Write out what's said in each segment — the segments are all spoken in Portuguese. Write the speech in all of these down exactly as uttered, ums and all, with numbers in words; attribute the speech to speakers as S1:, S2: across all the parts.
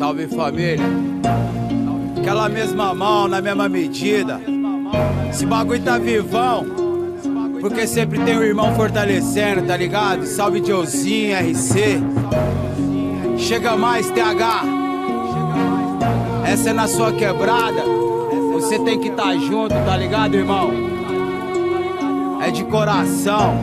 S1: Salve família. Aquela mesma mão, na mesma medida. Esse bagulho tá vivão, porque sempre tem um irmão fortalecendo, tá ligado? Salve Joezinho, R C. Chega mais, T H. Essa é na sua quebrada. Você tem que tá junto, tá ligado, irmão? É de coração.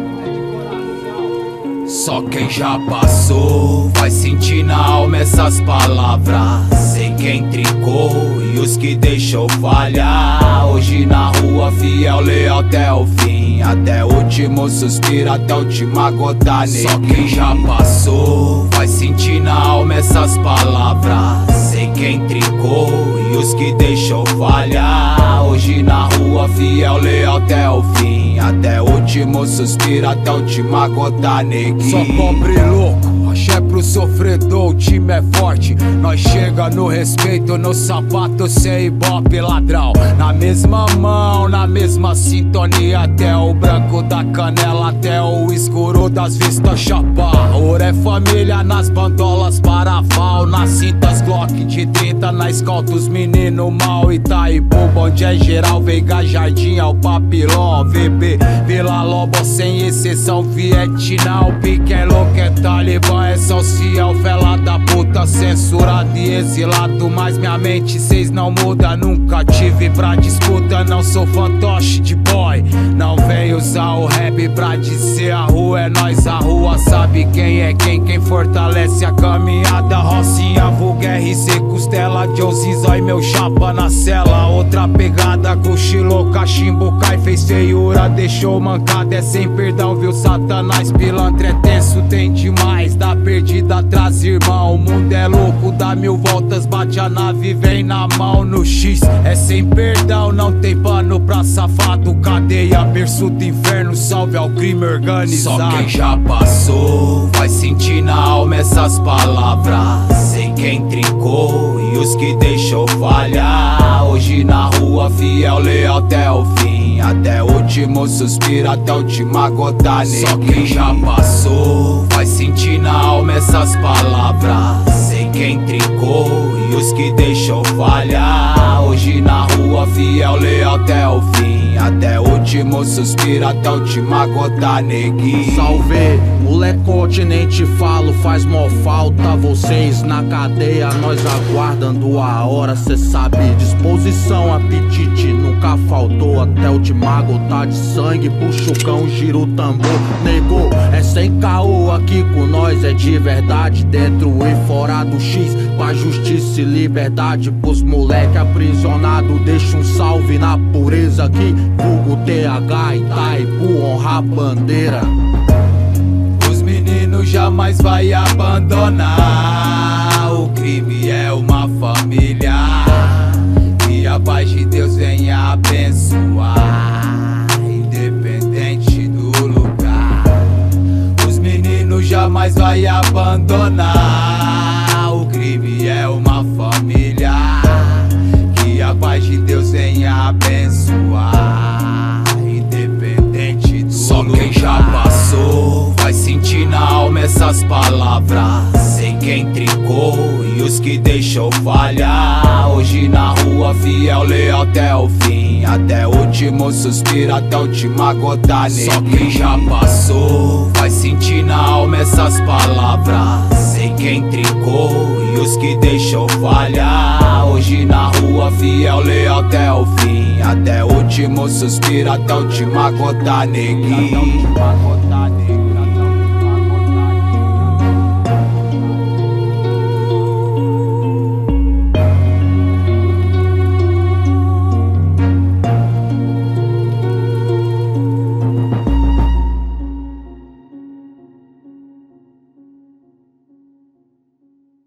S2: Só quem já passou vai sentir na alma essas palavras. Sei quem trincou e os que deixou falhar. Hoje na rua fiel, leal até o fim, até o último suspiro, até a última gota negra. Só quem já passou vai sentir na alma essas palavras. Sei quem trincou e os que deixou falhar. Hoje na rua fiel, leal até o fim, até o último suspiro, até a última gota negra.
S1: Só pobre louco, axé pro sofredor, o time é forte. Nós chega no respeito, no sapato, sem ibope ladrão. Na mesma mão, na mesma sintonia, até o branco da canela, até o escuro das vistas chapar. Ouro é família nas bandolas, parafal, nas cintas Glock de trinta, na escolta os menino mal. Itaipu, bonde é geral, Veiga, Jardim, ao Papilão, V B, Vila Lobo, sem exceção, Vietnã. O pique é louco, é talibã, é social, fela da puta, censurado e exilado. Mas minha mente cês não muda, nunca tive pra disputa. Não sou fantoche de boy, não vem usar o rap pra dizer a rua é nós. A rua sabe quem é quem, quem fortalece a caminhada. Rocinha, vulga, R C, costela, Joezinho, zói, meu chapa na cela. Outra pegada, cochilou, cachimbo, cai, fez feiura, deixou mancada, é sem perdão, viu Satanás, pilantra é tenso, tem demais, dá perdida atrás, irmão. O mundo é louco, dá mil voltas, bate a nave, vem na mão no X, é sem perdão, não tem pano pra safado. Cadeia, berço do inferno, salve ao crime organizado.
S2: Só quem já passou vai sentir na alma essas palavras. Sei quem trincou e os que deixou falhar. Hoje na rua fiel, leal até o fim, até o último suspiro, até a última gota negra. Só quem já passou vai sentir na alma essas palavras. Sei quem trincou e os que deixou falhar. Hoje na rua fiel, leal até o fim, até o último suspiro, até a última gota negra.
S3: Salve, molecote, nem te falo, faz mó falta vocês na cadeia, nós aguardando a hora, cê sabe. Disposição, apetite nunca faltou, até a última gota de sangue, puxa o cão, gira o tambor. Negou, é sem caô, aqui com nós é de verdade, dentro e fora do X, pra justiça e liberdade pros moleque aprisionado. Deixa um salve na pureza aqui, vulgo T H, Itaipu, honra a bandeira.
S1: Os meninos jamais vai abandonar. O crime é uma família, e a paz de Deus venha abençoar, independente do lugar. Os meninos jamais vai abandonar. O crime é uma família, que a paz de Deus venha abençoar, independente do
S2: Só
S1: lugar.
S2: quem já passou vai sentir na alma essas palavras. Sei quem trincou e os que deixou falhar. Hoje na rua fiel, leal até o fim, até o último suspiro, até a última gota negra. Só quem já passou vai sentir na alma essas palavras. Sei quem trincou e os que deixou falhar. Hoje na rua fiel, leal até o fim, até o último suspiro, até a última gota negra.